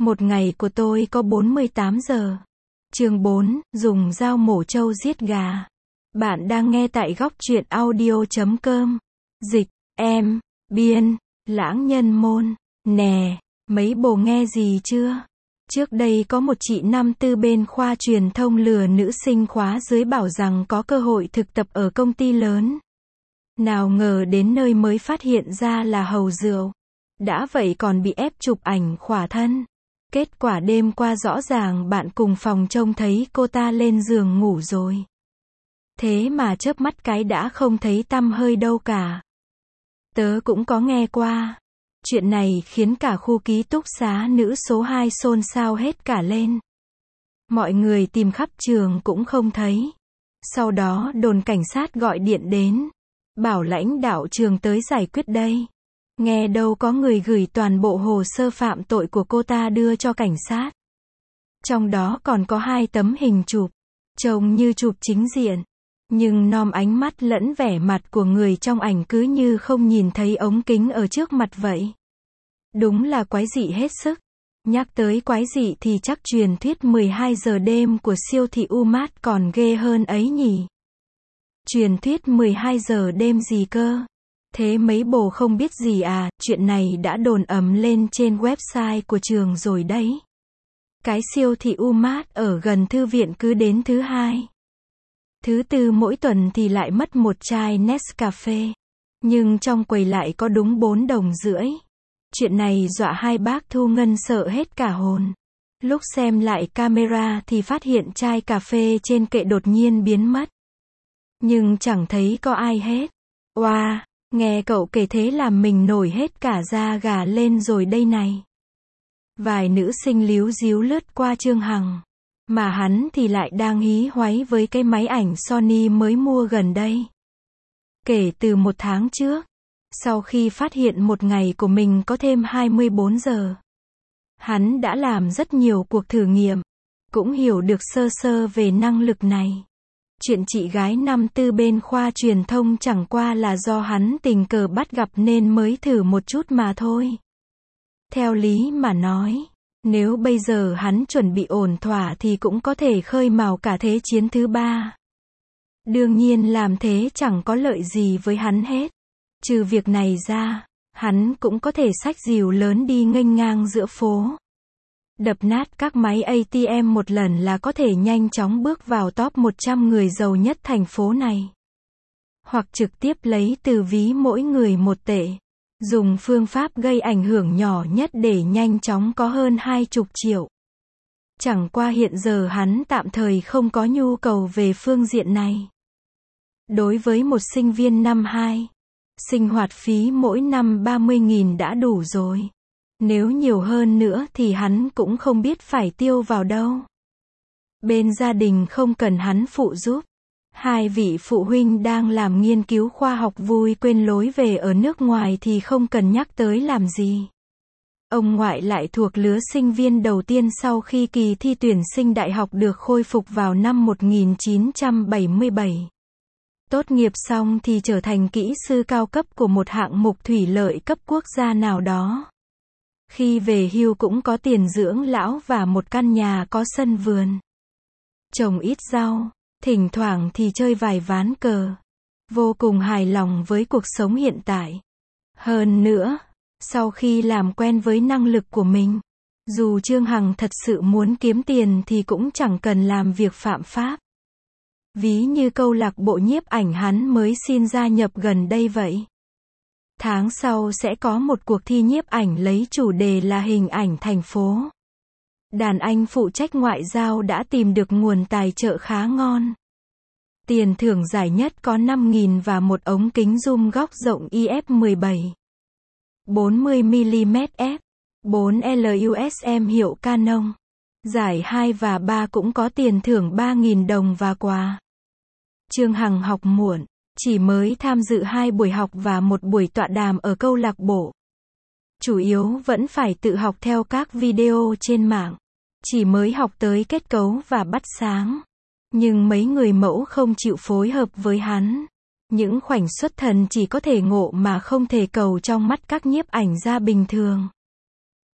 Một ngày của tôi có 48 giờ. Chương 4, dùng dao mổ trâu giết gà. Bạn đang nghe tại góc truyện audio.com. Dịch, em, biên, lãng nhân môn. Nè, mấy bồ nghe gì chưa? Trước đây có một chị năm tư bên khoa truyền thông lừa nữ sinh khóa dưới bảo rằng có cơ hội thực tập ở công ty lớn. Nào ngờ đến nơi mới phát hiện ra là hầu rượu. Đã vậy còn bị ép chụp ảnh khỏa thân. Kết quả đêm qua rõ ràng bạn cùng phòng trông thấy cô ta lên giường ngủ rồi. Thế mà chớp mắt cái đã không thấy tăm hơi đâu cả. Tớ cũng có nghe qua. Chuyện này khiến cả khu ký túc xá nữ số 2 xôn xao hết cả lên. Mọi người tìm khắp trường cũng không thấy. Sau đó đồn cảnh sát gọi điện đến. Bảo lãnh đạo trường tới giải quyết đây. Nghe đâu có người gửi toàn bộ hồ sơ phạm tội của cô ta đưa cho cảnh sát. Trong đó còn có 2 tấm hình chụp. Trông như chụp chính diện. Nhưng nom ánh mắt lẫn vẻ mặt của người trong ảnh cứ như không nhìn thấy ống kính ở trước mặt vậy. Đúng là quái dị hết sức. Nhắc tới quái dị thì chắc truyền thuyết 12 giờ đêm của siêu thị Umart còn ghê hơn ấy nhỉ. Truyền thuyết 12 giờ đêm gì cơ? Thế mấy bồ không biết gì à? Chuyện này đã đồn ầm lên trên website của trường rồi đấy. Cái siêu thị Umart ở gần thư viện cứ đến thứ hai, thứ tư mỗi tuần thì lại mất một chai Nescafe. Nhưng trong quầy lại có đúng 4 đồng rưỡi. Chuyện này dọa hai bác thu ngân sợ hết cả hồn. Lúc xem lại camera thì phát hiện chai cà phê trên kệ đột nhiên biến mất. Nhưng chẳng thấy có ai hết. Oa, nghe cậu kể thế làm mình nổi hết cả da gà lên rồi đây này. Vài nữ sinh líu díu lướt qua Trương Hằng. Mà hắn thì lại đang hí hoáy với cái máy ảnh Sony mới mua gần đây. Kể từ 1 tháng trước, sau khi phát hiện một ngày của mình có thêm 24 giờ, hắn đã làm rất nhiều cuộc thử nghiệm, cũng hiểu được sơ sơ về năng lực này. Chuyện chị gái năm tư bên khoa truyền thông chẳng qua là do hắn tình cờ bắt gặp nên mới thử một chút mà thôi. Theo lý mà nói, nếu bây giờ hắn chuẩn bị ổn thỏa thì cũng có thể khơi mào cả thế chiến thứ 3. Đương nhiên làm thế chẳng có lợi gì với hắn hết. Trừ việc này ra, hắn cũng có thể xách dìu lớn đi nghênh ngang giữa phố. Đập nát các máy ATM một lần là có thể nhanh chóng bước vào top 100 người giàu nhất thành phố này. Hoặc trực tiếp lấy từ ví mỗi người 1 tệ. Dùng phương pháp gây ảnh hưởng nhỏ nhất để nhanh chóng có hơn 20 triệu. Chẳng qua hiện giờ hắn tạm thời không có nhu cầu về phương diện này. Đối với một sinh viên năm 2, sinh hoạt phí mỗi năm 30.000 đã đủ rồi. Nếu nhiều hơn nữa thì hắn cũng không biết phải tiêu vào đâu. Bên gia đình không cần hắn phụ giúp. 2 vị phụ huynh đang làm nghiên cứu khoa học vui quên lối về ở nước ngoài thì không cần nhắc tới làm gì. Ông ngoại lại thuộc lứa sinh viên đầu tiên sau khi kỳ thi tuyển sinh đại học được khôi phục vào năm 1977. Tốt nghiệp xong thì trở thành kỹ sư cao cấp của một hạng mục thủy lợi cấp quốc gia nào đó. Khi về hưu cũng có tiền dưỡng lão và một căn nhà có sân vườn. Trồng ít rau, thỉnh thoảng thì chơi vài ván cờ. Vô cùng hài lòng với cuộc sống hiện tại. Hơn nữa, sau khi làm quen với năng lực của mình, dù Trương Hằng thật sự muốn kiếm tiền thì cũng chẳng cần làm việc phạm pháp. Ví như câu lạc bộ nhiếp ảnh hắn mới xin gia nhập gần đây vậy. Tháng sau sẽ có một cuộc thi nhiếp ảnh lấy chủ đề là hình ảnh thành phố. Đàn anh phụ trách ngoại giao đã tìm được nguồn tài trợ khá ngon. Tiền thưởng giải nhất có 5.000 và một ống kính zoom góc rộng IF17. 40mm f, 4L USM hiệu Canon. Giải 2 và 3 cũng có tiền thưởng 3.000 đồng và quà. Trương Hằng học muộn, chỉ mới tham dự 2 buổi học và một buổi tọa đàm ở câu lạc bộ. Chủ yếu vẫn phải tự học theo các video trên mạng. Chỉ mới học tới kết cấu và bắt sáng. Nhưng mấy người mẫu không chịu phối hợp với hắn. Những khoảnh xuất thần chỉ có thể ngộ mà không thể cầu trong mắt các nhiếp ảnh gia bình thường.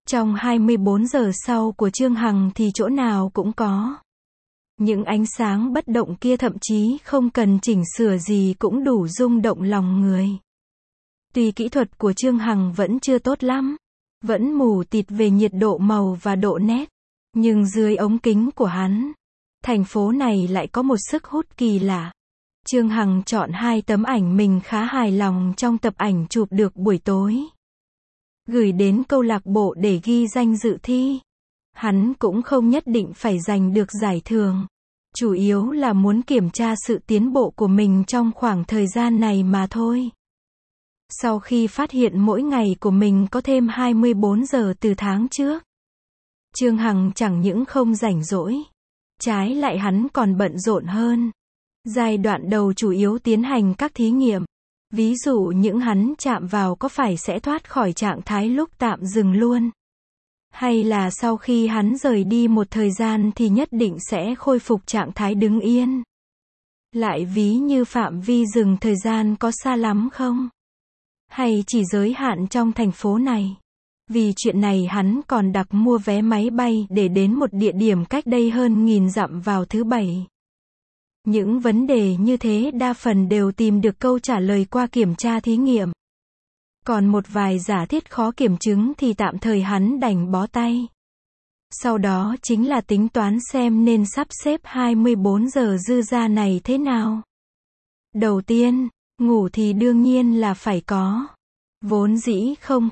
Trong 24 giờ sau của Trương Hằng thì chỗ nào cũng có. Những ánh sáng bất động kia thậm chí không cần chỉnh sửa gì cũng đủ rung động lòng người. Tuy kỹ thuật của Trương Hằng vẫn chưa tốt lắm, vẫn mù tịt về nhiệt độ màu và độ nét, nhưng dưới ống kính của hắn, thành phố này lại có một sức hút kỳ lạ. Trương Hằng chọn 2 tấm ảnh mình khá hài lòng trong tập ảnh chụp được buổi tối, gửi đến câu lạc bộ để ghi danh dự thi. Hắn cũng không nhất định phải giành được giải thưởng, chủ yếu là muốn kiểm tra sự tiến bộ của mình trong khoảng thời gian này mà thôi. Sau khi phát hiện mỗi ngày của mình có thêm 24 giờ từ tháng trước, Trương Hằng chẳng những không rảnh rỗi, trái lại hắn còn bận rộn hơn. Giai đoạn đầu chủ yếu tiến hành các thí nghiệm. Ví dụ những hắn chạm vào có phải sẽ thoát khỏi trạng thái lúc tạm dừng luôn, hay là sau khi hắn rời đi một thời gian thì nhất định sẽ khôi phục trạng thái đứng yên. Lại ví như phạm vi dừng thời gian có xa lắm không? Hay chỉ giới hạn trong thành phố này? Vì chuyện này hắn còn đặt mua vé máy bay để đến một địa điểm cách đây hơn 1000 dặm vào thứ Bảy. Những vấn đề như thế đa phần đều tìm được câu trả lời qua kiểm tra thí nghiệm. Còn một vài giả thiết khó kiểm chứng thì tạm thời hắn đành bó tay. Sau đó chính là tính toán xem nên sắp xếp 24 giờ dư ra này thế nào. Đầu tiên, ngủ thì đương nhiên là phải có. Vốn dĩ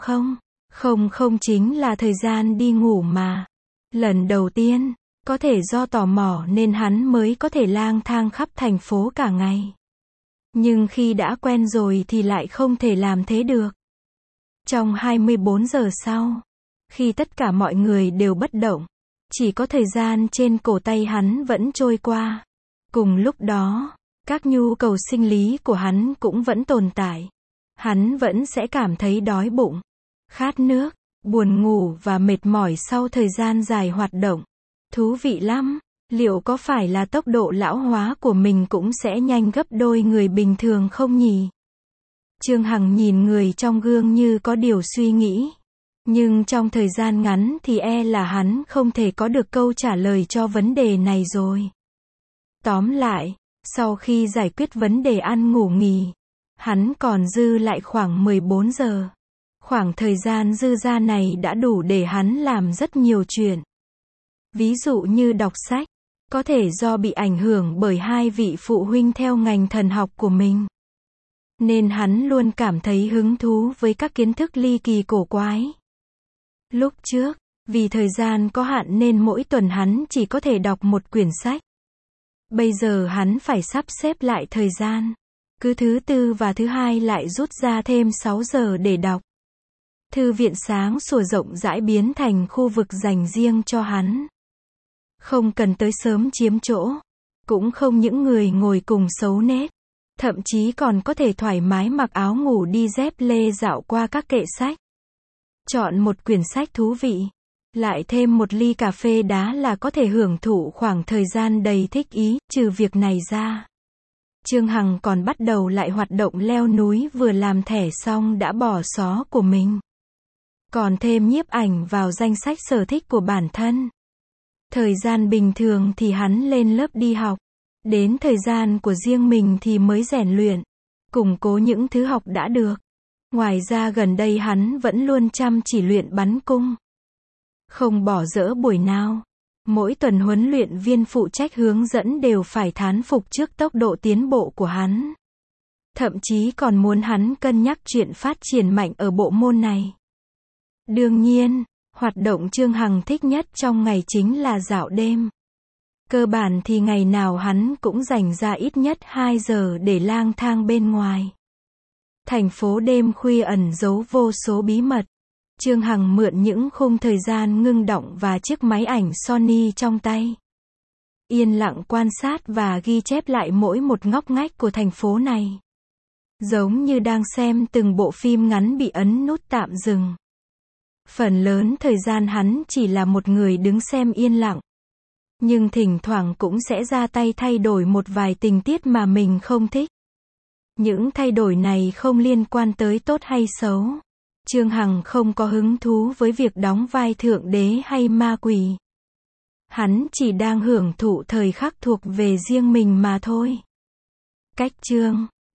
không chính là thời gian đi ngủ mà. Lần đầu tiên, có thể do tò mò nên hắn mới có thể lang thang khắp thành phố cả ngày. Nhưng khi đã quen rồi thì lại không thể làm thế được. Trong 24 giờ sau, khi tất cả mọi người đều bất động, chỉ có thời gian trên cổ tay hắn vẫn trôi qua. Cùng lúc đó, các nhu cầu sinh lý của hắn cũng vẫn tồn tại. Hắn vẫn sẽ cảm thấy đói bụng, khát nước, buồn ngủ và mệt mỏi sau thời gian dài hoạt động. Thú vị lắm, liệu có phải là tốc độ lão hóa của mình cũng sẽ nhanh gấp đôi người bình thường không nhỉ? Trương Hằng nhìn người trong gương như có điều suy nghĩ. Nhưng trong thời gian ngắn thì là hắn không thể có được câu trả lời cho vấn đề này rồi. Tóm lại, sau khi giải quyết vấn đề ăn ngủ nghỉ, hắn còn dư lại khoảng 14 giờ. Khoảng thời gian dư ra này đã đủ để hắn làm rất nhiều chuyện. Ví dụ như đọc sách, có thể do bị ảnh hưởng bởi 2 vị phụ huynh theo ngành thần học của mình, nên hắn luôn cảm thấy hứng thú với các kiến thức ly kỳ cổ quái. Lúc trước, vì thời gian có hạn nên mỗi tuần hắn chỉ có thể đọc một quyển sách. Bây giờ hắn phải sắp xếp lại thời gian. Cứ thứ Tư và thứ Hai lại rút ra thêm 6 giờ để đọc. Thư viện sáng sủa rộng rãi biến thành khu vực dành riêng cho hắn. Không cần tới sớm chiếm chỗ. Cũng không những người ngồi cùng xấu nết. Thậm chí còn có thể thoải mái mặc áo ngủ đi dép lê dạo qua các kệ sách. Chọn một quyển sách thú vị. Lại thêm một ly cà phê đá là có thể hưởng thụ khoảng thời gian đầy thích ý. Trừ việc này ra, Trương Hằng còn bắt đầu lại hoạt động leo núi, vừa làm thẻ xong đã bỏ xó của mình. Còn thêm nhiếp ảnh vào danh sách sở thích của bản thân. Thời gian bình thường thì hắn lên lớp đi học. Đến thời gian của riêng mình thì mới rèn luyện, củng cố những thứ học đã được. Ngoài ra gần đây hắn vẫn luôn chăm chỉ luyện bắn cung. Không bỏ dỡ buổi nào. Mỗi tuần huấn luyện viên phụ trách hướng dẫn đều phải thán phục trước tốc độ tiến bộ của hắn. Thậm chí còn muốn hắn cân nhắc chuyện phát triển mạnh ở bộ môn này. Đương nhiên, hoạt động Trương Hằng thích nhất trong ngày chính là dạo đêm. Cơ bản thì ngày nào hắn cũng dành ra ít nhất 2 giờ để lang thang bên ngoài. Thành phố đêm khuya ẩn giấu vô số bí mật. Trương Hằng mượn những khung thời gian ngưng động và chiếc máy ảnh Sony trong tay. Yên lặng quan sát và ghi chép lại mỗi một ngóc ngách của thành phố này. Giống như đang xem từng bộ phim ngắn bị ấn nút tạm dừng. Phần lớn thời gian hắn chỉ là một người đứng xem yên lặng. Nhưng thỉnh thoảng cũng sẽ ra tay thay đổi một vài tình tiết mà mình không thích. Những thay đổi này không liên quan tới tốt hay xấu. Trương Hằng không có hứng thú với việc đóng vai thượng đế hay ma quỷ. Hắn chỉ đang hưởng thụ thời khắc thuộc về riêng mình mà thôi. Cách chương